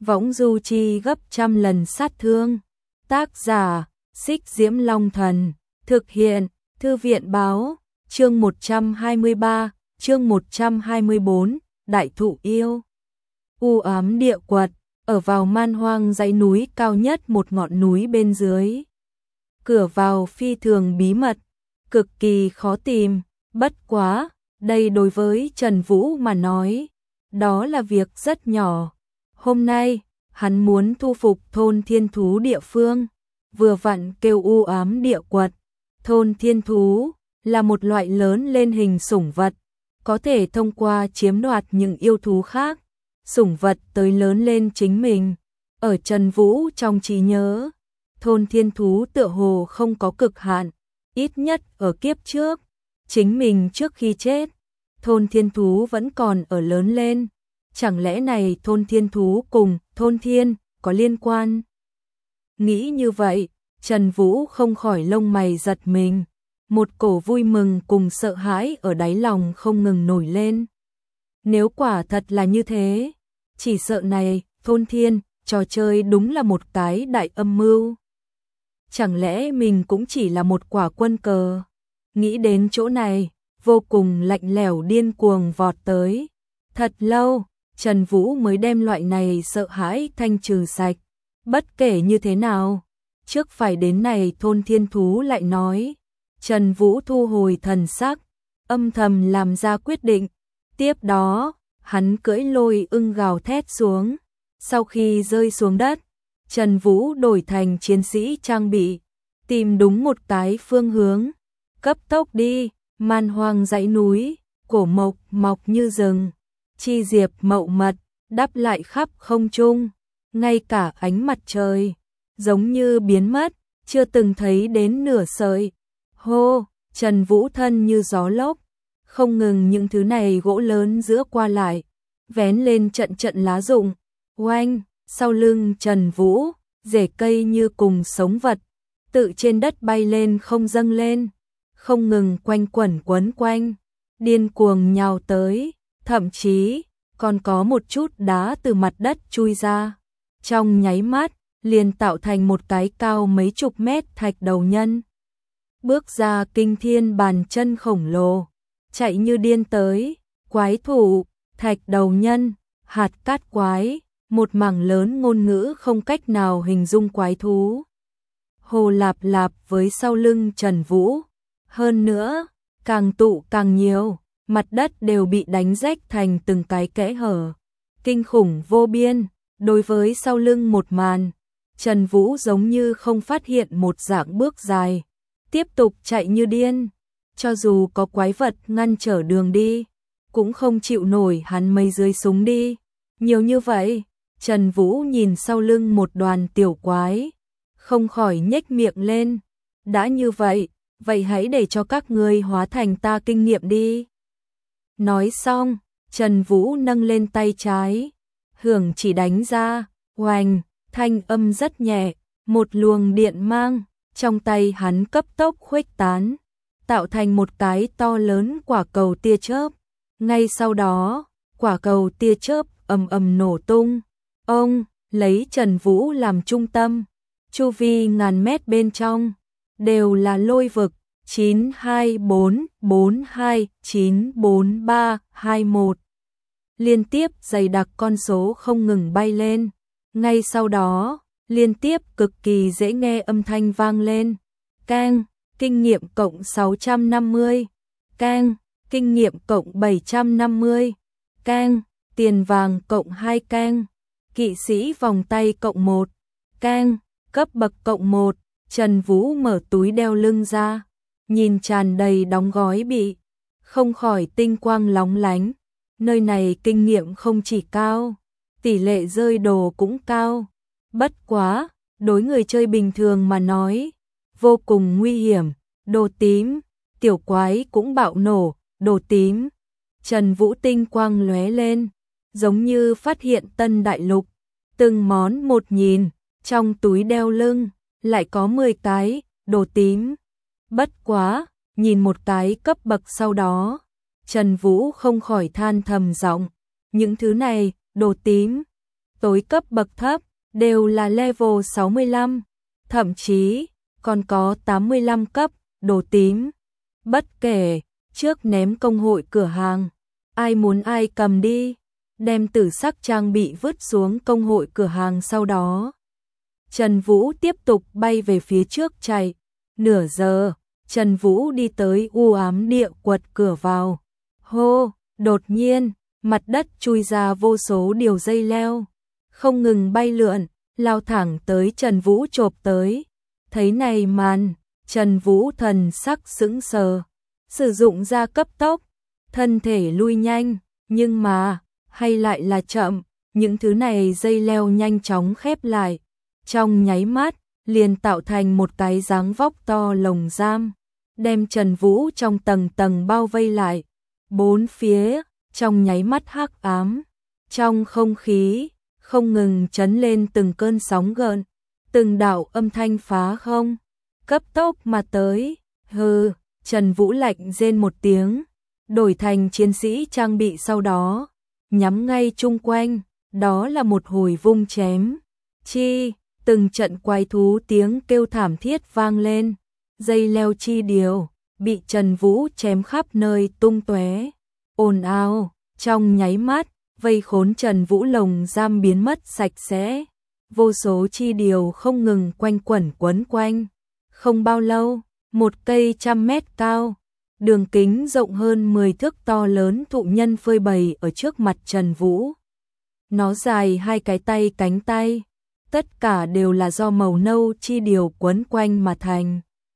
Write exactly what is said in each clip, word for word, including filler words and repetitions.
võng du chi gấp trăm lần sát thương. Tác giả, Xích Diễm Long Thần, thực hiện, Thư viện báo, chương một trăm hai mươi ba, chương một trăm hai mươi bốn, Đại thụ yêu. U ám địa quật, ở vào man hoang dãy núi cao nhất một ngọn núi bên dưới. Cửa vào phi thường bí mật, cực kỳ khó tìm, bất quá, đây đối với Trần Vũ mà nói, đó là việc rất nhỏ. Hôm nay, hắn muốn thu phục thôn thiên thú địa phương, vừa vặn kêu u ám địa quật. Thôn thiên thú là một loại lớn lên hình sủng vật, có thể thông qua chiếm đoạt những yêu thú khác, sủng vật tới lớn lên chính mình. Ở Trần Vũ trong trí nhớ, thôn thiên thú tựa hồ không có cực hạn, ít nhất ở kiếp trước, chính mình trước khi chết, thôn thiên thú vẫn còn ở lớn lên. Chẳng lẽ này thôn thiên thú cùng thôn thiên có liên quan? Nghĩ như vậy, Trần Vũ không khỏi lông mày giật mình, một cổ vui mừng cùng sợ hãi ở đáy lòng không ngừng nổi lên. Nếu quả thật là như thế, chỉ sợ này, thôn thiên, trò chơi đúng là một cái đại âm mưu. Chẳng lẽ mình cũng chỉ là một quả quân cờ? Nghĩ đến chỗ này, vô cùng lạnh lẽo điên cuồng vọt tới. Thật lâu, Trần Vũ mới đem loại này sợ hãi thanh trừ sạch. Bất kể như thế nào, trước phải đến này thôn thiên thú lại nói. Trần Vũ thu hồi thần sắc, âm thầm làm ra quyết định. Tiếp đó, hắn cưỡi lôi ưng gào thét xuống. Sau khi rơi xuống đất, Trần Vũ đổi thành chiến sĩ trang bị, tìm đúng một cái phương hướng. Cấp tốc đi, man hoang dãy núi, cổ mộc mọc như rừng, chi diệp mậu mật, đắp lại khắp không trung, ngay cả ánh mặt trời, giống như biến mất, chưa từng thấy đến nửa sợi. Hô, Trần Vũ thân như gió lốc, không ngừng những thứ này gỗ lớn giữa qua lại, vén lên trận trận lá rụng. Oanh, sau lưng Trần Vũ, rễ cây như cùng sống vật, tự trên đất bay lên không dâng lên, không ngừng quanh quẩn quấn quanh, điên cuồng nhào tới, thậm chí còn có một chút đá từ mặt đất chui ra. Trong nháy mắt, liền tạo thành một cái cao mấy chục mét thạch đầu nhân. Bước ra kinh thiên bàn chân khổng lồ, chạy như điên tới, quái thủ, thạch đầu nhân, hạt cát quái, một mảng lớn ngôn ngữ không cách nào hình dung quái thú. Hồ lạp lạp với sau lưng Trần Vũ. Hơn nữa, càng tụ càng nhiều, mặt đất đều bị đánh rách thành từng cái kẽ hở. Kinh khủng vô biên, đối với sau lưng một màn, Trần Vũ giống như không phát hiện một dạng bước dài, tiếp tục chạy như điên. Cho dù có quái vật ngăn trở đường đi, cũng không chịu nổi hắn mây dưới súng đi. Nhiều như vậy, Trần Vũ nhìn sau lưng một đoàn tiểu quái, không khỏi nhếch miệng lên. Đã như vậy, vậy hãy để cho các ngươi hóa thành ta kinh nghiệm đi. Nói xong, Trần Vũ nâng lên tay trái, hưởng chỉ đánh ra, oành, thanh âm rất nhẹ, một luồng điện mang, trong tay hắn cấp tốc khuếch tán, tạo thành một cái to lớn quả cầu tia chớp. Ngay sau đó, quả cầu tia chớp ầm ầm nổ tung. Ông lấy Trần Vũ làm trung tâm, chu vi ngàn mét bên trong đều là lôi vực. Chín hai bốn bốn hai chín bốn ba hai một, liên tiếp dày đặc con số không ngừng bay lên. Ngay sau đó, liên tiếp cực kỳ dễ nghe âm thanh vang lên. Keng, kinh nghiệm cộng sáu trăm năm mươi. Keng, kinh nghiệm cộng bảy trăm năm mươi. Keng, tiền vàng cộng hai. Keng, kỵ sĩ vòng tay cộng một. Keng, cấp bậc cộng một. Trần Vũ mở túi đeo lưng ra, nhìn tràn đầy đóng gói bị, không khỏi tinh quang lóng lánh. Nơi này kinh nghiệm không chỉ cao, tỷ lệ rơi đồ cũng cao. Bất quá, đối người chơi bình thường mà nói, vô cùng nguy hiểm. Đồ tím, tiểu quái cũng bạo nổ, đồ tím. Trần Vũ tinh quang lóe lên, giống như phát hiện tân đại lục. Từng món một nhìn, trong túi đeo lưng, lại có mười cái, đồ tím. Bất quá, nhìn một cái cấp bậc sau đó, Trần Vũ không khỏi than thầm giọng, những thứ này, đồ tím, tối cấp bậc thấp, đều là level sáu mươi lăm, thậm chí còn có tám mươi lăm cấp, đồ tím. Bất kể, trước ném công hội cửa hàng, ai muốn ai cầm đi, đem tử sắc trang bị vứt xuống công hội cửa hàng sau đó. Trần Vũ tiếp tục bay về phía trước chạy, nửa giờ, Trần Vũ đi tới u ám địa quật cửa vào. Hô, đột nhiên, mặt đất chui ra vô số điều dây leo, không ngừng bay lượn, lao thẳng tới Trần Vũ chộp tới. Thấy này màn, Trần Vũ thần sắc sững sờ, sử dụng ra cấp tốc, thân thể lui nhanh, nhưng mà, hay lại là chậm, những thứ này dây leo nhanh chóng khép lại, trong nháy mắt, liền tạo thành một cái dáng vóc to lồng giam, đem Trần Vũ trong tầng tầng bao vây lại, bốn phía, trong nháy mắt hắc ám, trong không khí, không ngừng chấn lên từng cơn sóng gợn, từng đạo âm thanh phá không, cấp tốc mà tới, hừ, Trần Vũ lạnh rên một tiếng, đổi thành chiến sĩ trang bị sau đó, nhắm ngay chung quanh, đó là một hồi vung chém, chi, từng trận quái thú tiếng kêu thảm thiết vang lên, dây leo chi điều, bị Trần Vũ chém khắp nơi tung tóe, ồn ào, trong nháy mắt, vây khốn Trần Vũ lồng giam biến mất sạch sẽ, vô số chi điều không ngừng quanh quẩn quấn quanh, không bao lâu, một cây trăm mét cao, đường kính rộng hơn mười thước to lớn thụ nhân phơi bày ở trước mặt Trần Vũ. Nó dài hai cái tay cánh tay, tất cả đều là do màu nâu chi điều quấn quanh mà thành.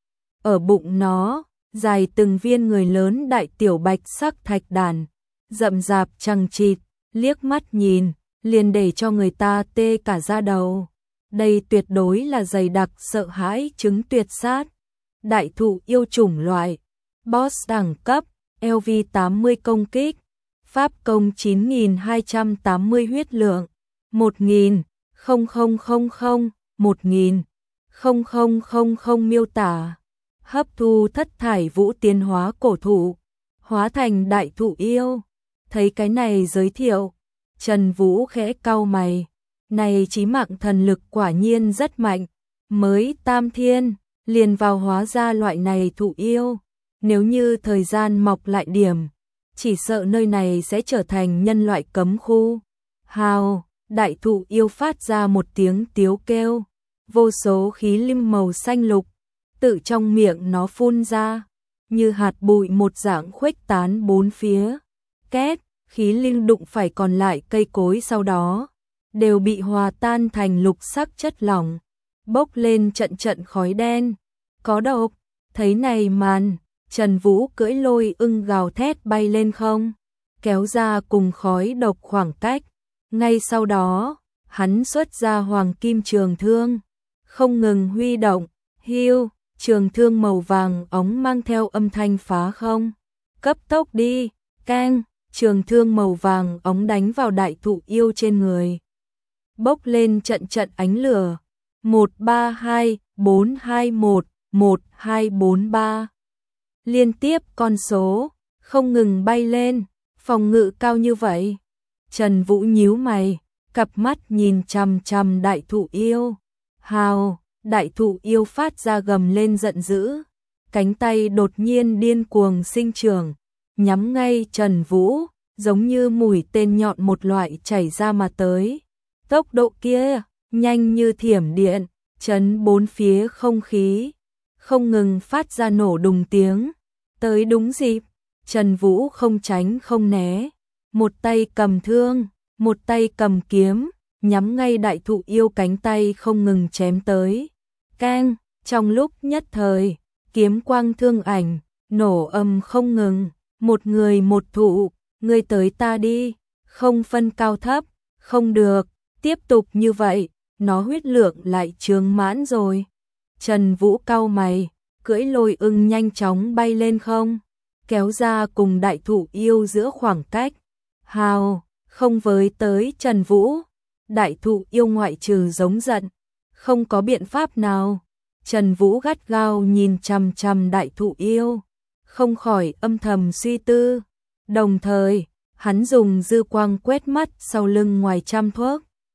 Ở bụng nó, dài từng viên người lớn đại tiểu bạch sắc thạch đàn, rậm rạp chằng chịt, liếc mắt nhìn, liền để cho người ta tê cả da đầu. Đây tuyệt đối là dày đặc sợ hãi chứng tuyệt sát. Đại thụ yêu chủng loại, boss đẳng cấp, L V tám mươi công kích, pháp công chín nghìn hai trăm tám mươi huyết lượng, một nghìn, không không không không, một nghìn, không không không không miêu tả. Hấp thu thất thải vũ tiến hóa cổ thụ, hóa thành đại thụ yêu. Thấy cái này giới thiệu, Trần Vũ khẽ cau mày, này chí mạng thần lực quả nhiên rất mạnh, mới tam thiên, liền vào hóa ra loại này thụ yêu, nếu như thời gian mọc lại điểm, chỉ sợ nơi này sẽ trở thành nhân loại cấm khu. Hào, đại thụ yêu phát ra một tiếng tiếu kêu, vô số khí lim màu xanh lục, tự trong miệng nó phun ra, như hạt bụi một dạng khuếch tán bốn phía. Két, khí linh đụng phải còn lại cây cối sau đó, đều bị hòa tan thành lục sắc chất lỏng, bốc lên trận trận khói đen. Có độc, thấy này màn, Trần Vũ cưỡi lôi ưng gào thét bay lên không, kéo ra cùng khói độc khoảng cách. Ngay sau đó, hắn xuất ra hoàng kim trường thương, không ngừng huy động, hiu, trường thương màu vàng óng mang theo âm thanh phá không. Cấp tốc đi, keng, trường thương màu vàng óng đánh vào đại thụ yêu trên người. Bốc lên trận trận ánh lửa, một ba hai, bốn hai một, một hai bốn ba. Liên tiếp con số, không ngừng bay lên, phòng ngự cao như vậy. Trần Vũ nhíu mày, cặp mắt nhìn chằm chằm đại thụ yêu. Hào, đại thụ yêu phát ra gầm lên giận dữ, cánh tay đột nhiên điên cuồng sinh trưởng, nhắm ngay Trần Vũ, giống như mũi tên nhọn một loại chảy ra mà tới. Tốc độ kia, nhanh như thiểm điện, chấn bốn phía không khí, không ngừng phát ra nổ đùng tiếng. Tới đúng dịp, Trần Vũ không tránh không né, một tay cầm thương, một tay cầm kiếm, nhắm ngay đại thụ yêu cánh tay không ngừng chém tới. Keng, trong lúc nhất thời, kiếm quang thương ảnh, nổ âm không ngừng, một người một thụ, ngươi tới ta đi, không phân cao thấp, không được, tiếp tục như vậy, nó huyết lượng lại trướng mãn rồi. Trần Vũ cau mày, cưỡi lôi ưng nhanh chóng bay lên không, kéo ra cùng đại thụ yêu giữa khoảng cách. Hào, không với tới Trần Vũ, đại thụ yêu ngoại trừ giống giận, không có biện pháp nào. Trần Vũ gắt gao nhìn chằm chằm đại thụ yêu, không khỏi âm thầm suy tư. Đồng thời, hắn dùng dư quang quét mắt sau lưng ngoài trăm thước,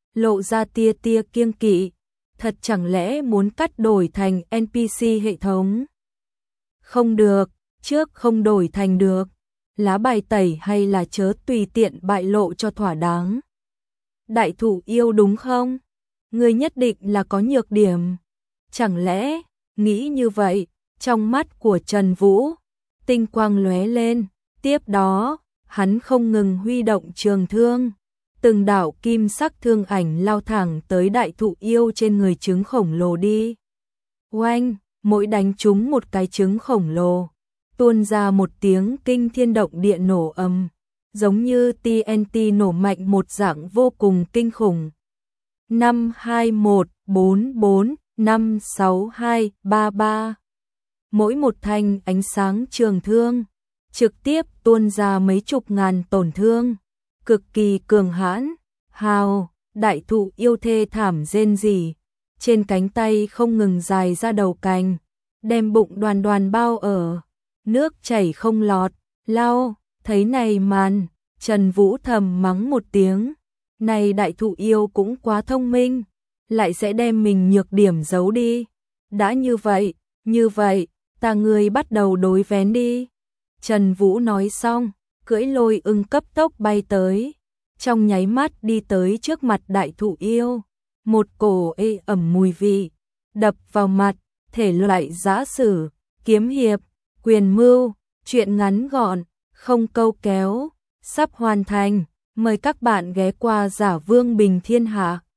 lộ ra tia tia kiêng kỵ, thật chẳng lẽ muốn cắt đổi thành en pê xê hệ thống? Không được, trước không đổi thành được, lá bài tẩy hay là chớ tùy tiện bại lộ cho thỏa đáng. Đại thụ yêu đúng không? Ngươi nhất định là có nhược điểm. Chẳng lẽ, nghĩ như vậy, trong mắt của Trần Vũ, tinh quang lóe lên, tiếp đó, hắn không ngừng huy động trường thương. Từng đạo kim sắc thương ảnh lao thẳng tới đại thụ yêu trên người trứng khổng lồ đi. Oanh, mỗi đánh trúng một cái trứng khổng lồ, tuôn ra một tiếng kinh thiên động địa nổ ầm, giống như tê en tê nổ mạnh một dạng vô cùng kinh khủng. năm hai một bốn bốn năm sáu hai ba ba. Mỗi một thanh ánh sáng trường thương trực tiếp tuôn ra mấy chục ngàn tổn thương, cực kỳ cường hãn. Hào, đại thụ yêu thê thảm rên rỉ, trên cánh tay không ngừng dài ra đầu cành, đem bụng đoàn đoàn bao ở, nước chảy không lọt. Lau, thấy này màn, Trần Vũ thầm mắng một tiếng, này đại thụ yêu cũng quá thông minh, lại sẽ đem mình nhược điểm giấu đi. Đã như vậy, như vậy, ta ngươi bắt đầu đối vén đi. Trần Vũ nói xong, cưỡi lôi ưng cấp tốc bay tới, trong nháy mắt đi tới trước mặt đại thụ yêu. Một cổ ê ẩm mùi vị đập vào mặt, thể loại giã sử, kiếm hiệp, quyền mưu, truyện ngắn gọn, không câu kéo, sắp hoàn thành. Mời các bạn ghé qua Giả Vương Bình Thiên Hạ.